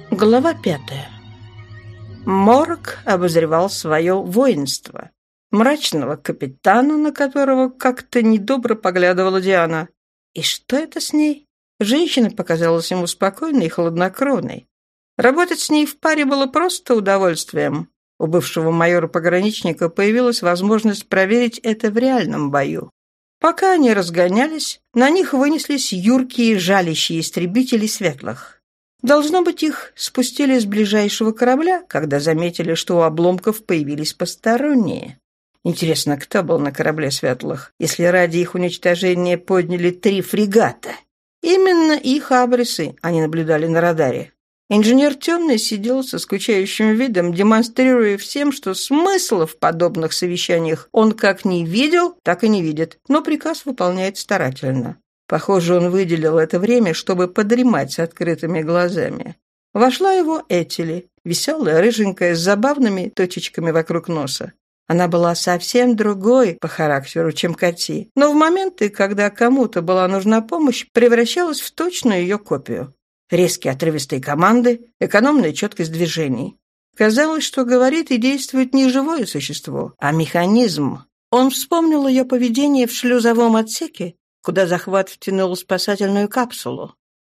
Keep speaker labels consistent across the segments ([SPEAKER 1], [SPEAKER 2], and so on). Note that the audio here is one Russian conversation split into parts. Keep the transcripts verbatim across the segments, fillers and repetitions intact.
[SPEAKER 1] Глава пятая. Морок обозревал свое воинство. Мрачного капитана, на которого как-то недобро поглядывала Диана. И что это с ней? Женщина показалась ему спокойной и хладнокровной. Работать с ней в паре было просто удовольствием. У бывшего майора-пограничника появилась возможность проверить это в реальном бою. Пока они разгонялись, на них вынеслись юркие жалящие истребители светлых. Должно быть, их спустили с ближайшего корабля, когда заметили, что у обломков появились посторонние. Интересно, кто был на корабле светлых, если ради их уничтожения подняли три фрегата? Именно их абресы они наблюдали на радаре. Инженер Темный сидел со скучающим видом, демонстрируя всем, что смысла в подобных совещаниях он как не видел, так и не видит, но приказ выполняет старательно. Похоже, он выделил это время, чтобы подремать с открытыми глазами. Вошла его Этели, веселая, рыженькая, с забавными точечками вокруг носа. Она была совсем другой по характеру, чем Кати, но в моменты, когда кому-то была нужна помощь, превращалась в точную ее копию. Резкие отрывистые команды, экономная четкость движений. Казалось, что говорит и действует не живое существо, а механизм. Он вспомнил ее поведение в шлюзовом отсеке, куда захват втянул спасательную капсулу.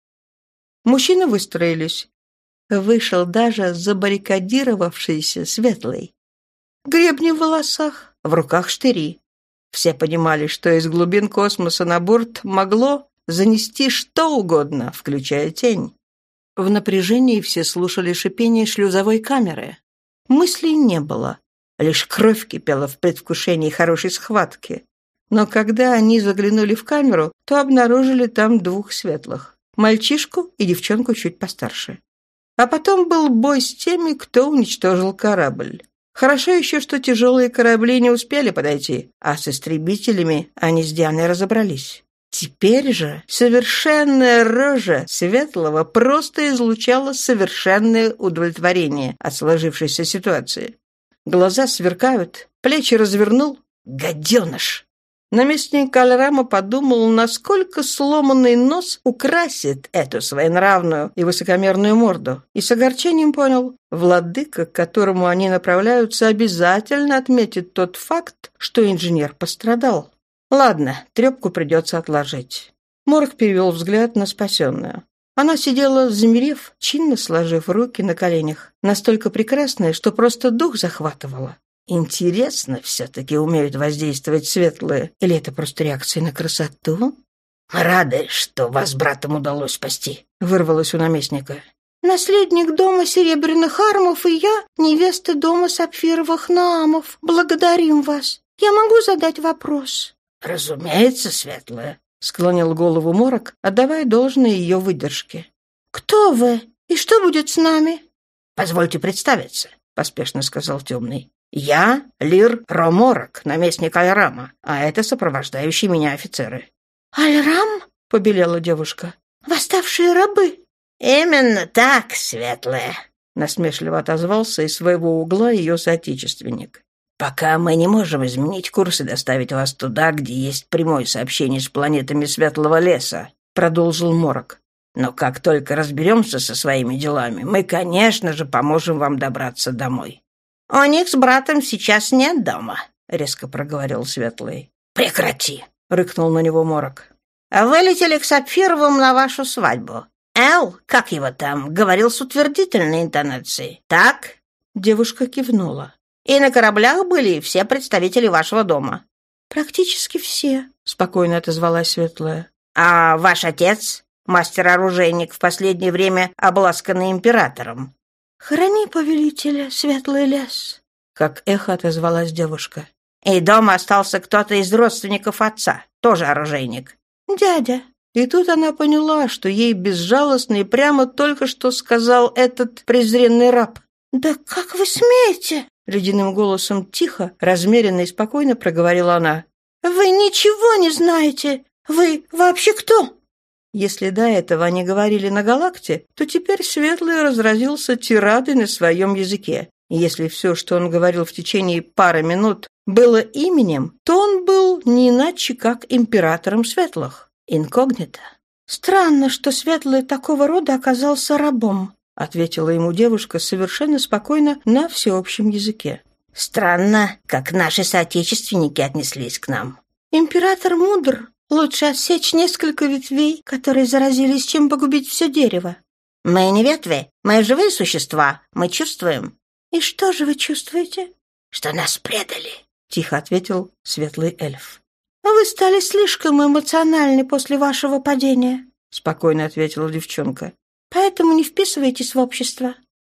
[SPEAKER 1] Мужчины выстроились. Вышел даже забаррикадировавшийся Светлый. Гребни в волосах, в руках штыри. Все понимали, что из глубин космоса на борт могло занести что угодно, включая тень. В напряжении все слушали шипение шлюзовой камеры. Мыслей не было, лишь кровь кипела в предвкушении хорошей схватки. Но когда они заглянули в камеру, то обнаружили там двух светлых — мальчишку и девчонку чуть постарше. А потом был бой с теми, кто уничтожил корабль. Хорошо еще, что тяжелые корабли не успели подойти, а с истребителями они с Дианой разобрались. Теперь же совершенная рожа Светлого просто излучала совершенное удовлетворение от сложившейся ситуации. Глаза сверкают, плечи развернул. Гаденыш! Наместник Кальрама подумал, насколько сломанный нос украсит эту своенравную и высокомерную морду, и с огорчением понял, владыка, к которому они направляются, обязательно отметит тот факт, что инженер пострадал. Ладно, трепку придется отложить. Морок перевел взгляд на спасенную. Она сидела, замерев, чинно сложив руки на коленях, настолько прекрасная, что просто дух захватывала. Интересно, все-таки умеют воздействовать светлые, или это просто реакция на красоту? «Рады, что вас с братом удалось спасти», — вырвалось у наместника. «Наследник дома серебряных армов и я, невеста дома сапфировых наамов, благодарим вас. Я могу задать вопрос?» «Разумеется, светлая», — склонил голову Морок, отдавая должное ее выдержке. «Кто вы? И что будет с нами?» «Позвольте представиться», — поспешно сказал Темный. «Я Лир Роморок, наместник Альрама, а это сопровождающие меня офицеры». «Альрам?» — побелела девушка. «Восставшие рабы?» «Именно так, светлая», — насмешливо отозвался из своего угла ее соотечественник. «Пока мы не можем изменить курс и доставить вас туда, где есть прямое сообщение с планетами Светлого леса», — продолжил Морок. «Но как только разберемся со своими делами, мы, конечно же, поможем вам добраться домой». «У них с братом сейчас нет дома», — резко проговорил Светлый. «Прекрати», — рыкнул на него Морок. «Вылетели к Сапфировым на вашу свадьбу. Эл, как его там, говорил с утвердительной интонацией, так?» Девушка кивнула. «И на кораблях были все представители вашего дома?» «Практически все», — спокойно отозвалась Светлая. «А ваш отец, мастер-оружейник, в последнее время обласканный императором?» «Храни повелителя, светлый лес», — как эхо отозвалась девушка. «И дома остался кто-то из родственников отца, тоже оружейник?» «Дядя». И тут она поняла, что ей безжалостно и прямо только что сказал этот презренный раб. «Да как вы смеете?» — ледяным голосом тихо, размеренно и спокойно проговорила она. «Вы ничего не знаете! Вы вообще кто?» Если до этого они говорили на галакте, то теперь Светлый разразился тирадой на своем языке. И если все, что он говорил в течение пары минут, было именем, то он был не иначе, как императором Светлых. Инкогнито. Странно, что Светлый такого рода оказался рабом. ответила ему девушка совершенно спокойно на всеобщем языке.
[SPEAKER 2] Странно, как наши соотечественники отнеслись к нам.
[SPEAKER 1] Император мудр. Лучше отсечь несколько ветвей, которые заразились, чем погубить все дерево.
[SPEAKER 2] Мы не ветви, мы живые существа, мы чувствуем.
[SPEAKER 1] И что же вы чувствуете?
[SPEAKER 2] Что нас предали,
[SPEAKER 1] тихо ответил светлый эльф. Вы стали слишком эмоциональны после вашего падения, спокойно ответила девчонка. Поэтому не вписывайтесь в общество.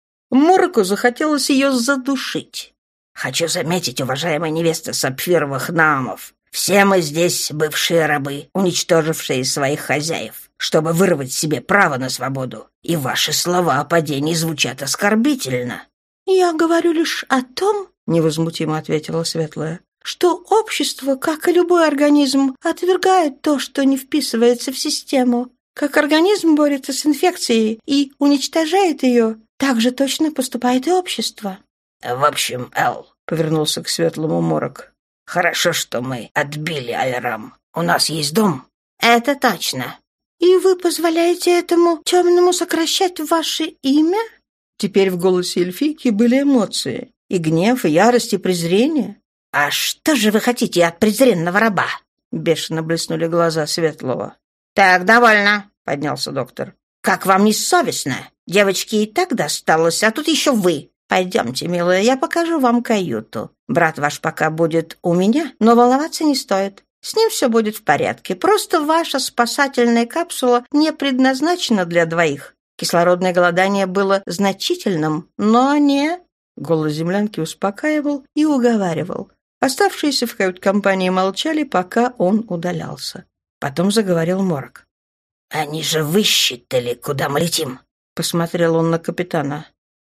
[SPEAKER 1] Мороку захотелось ее задушить.
[SPEAKER 2] Хочу заметить, уважаемая невеста сапфировых наамов, все мы здесь бывшие рабы, уничтожившие своих хозяев, чтобы вырвать себе право на свободу. И ваши слова о падении звучат оскорбительно.
[SPEAKER 1] Я говорю лишь о том, невозмутимо ответила Светлая, что общество, как и любой организм, отвергает то, что не вписывается в систему. Как организм борется с инфекцией и уничтожает ее, так же точно поступает и общество.
[SPEAKER 2] В общем, Эл, повернулся к Светлому Морок, хорошо, что мы отбили Альрам. У нас есть дом.
[SPEAKER 1] Это точно. И вы позволяете этому темному сокращать ваше имя? Теперь в голосе эльфийки были эмоции. И гнев, и ярость, и презрение.
[SPEAKER 2] А что же вы хотите от презренного раба?
[SPEAKER 1] Бешено блеснули глаза Светлого.
[SPEAKER 2] Так, довольно, поднялся доктор. Как вам не совестно? Девочке и так досталось, а тут еще вы. Пойдемте, милая, я покажу вам каюту. Брат ваш пока будет у меня, но волноваться не стоит. С ним все будет в порядке. Просто ваша спасательная капсула не предназначена для двоих. Кислородное голодание было значительным, но не... Голос землянки успокаивал и уговаривал. Оставшиеся в кают-компании молчали, пока он удалялся. Потом заговорил Морок. «Они же высчитали, куда мы летим?»
[SPEAKER 1] Посмотрел он на капитана.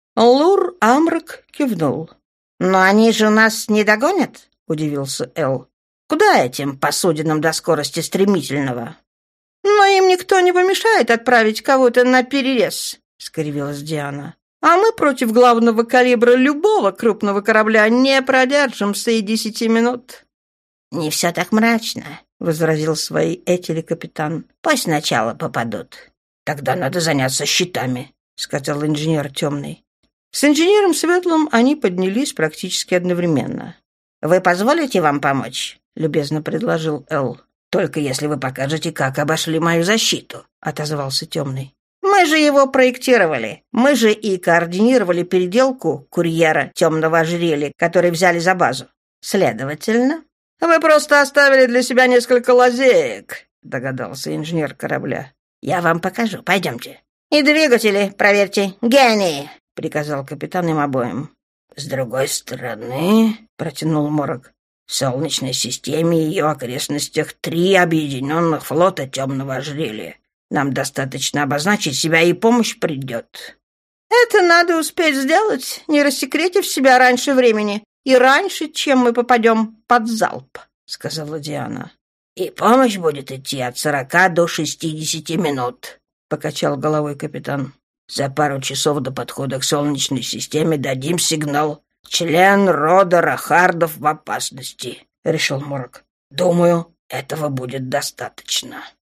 [SPEAKER 1] Лур Амрак кивнул.
[SPEAKER 2] «Но они же нас не догонят?» — удивился Эл. «Куда этим посудинам до скорости стремительного?»
[SPEAKER 1] «Но им никто не помешает отправить кого-то на перерез», — скривилась Диана. «А мы против главного калибра любого крупного корабля не продержимся и десяти минут».
[SPEAKER 2] «Не все так мрачно», — возразил своей Этели капитан. «Пусть сначала попадут». «Тогда надо заняться щитами», — сказал инженер темный.
[SPEAKER 1] С инженером Светлым они поднялись практически одновременно.
[SPEAKER 2] «Вы позволите вам помочь?» — любезно предложил Эл. «Только если вы покажете, как обошли мою защиту», — отозвался темный. «Мы же его проектировали. Мы же и координировали переделку курьера темного ожерелья, который взяли за базу. Следовательно...»
[SPEAKER 1] «Вы просто оставили для себя несколько лазеек», — догадался инженер корабля.
[SPEAKER 2] «Я вам покажу. Пойдемте». «И двигатели проверьте. Гении!» — приказал капитан им обоим. «С другой стороны, — протянул Морок, — в Солнечной системе и ее окрестностях три объединенных флота темного ожерелья. Нам достаточно обозначить себя, и помощь придет».
[SPEAKER 1] «Это надо успеть сделать, не рассекретив себя раньше времени, и раньше, чем мы попадем под залп», — сказала Диана.
[SPEAKER 2] «И помощь будет идти от сорока до шестидесяти минут», — покачал головой капитан. «За пару часов до подхода к Солнечной системе дадим сигнал. Член рода Рахардов в опасности», — решил Морок. «Думаю, этого будет достаточно».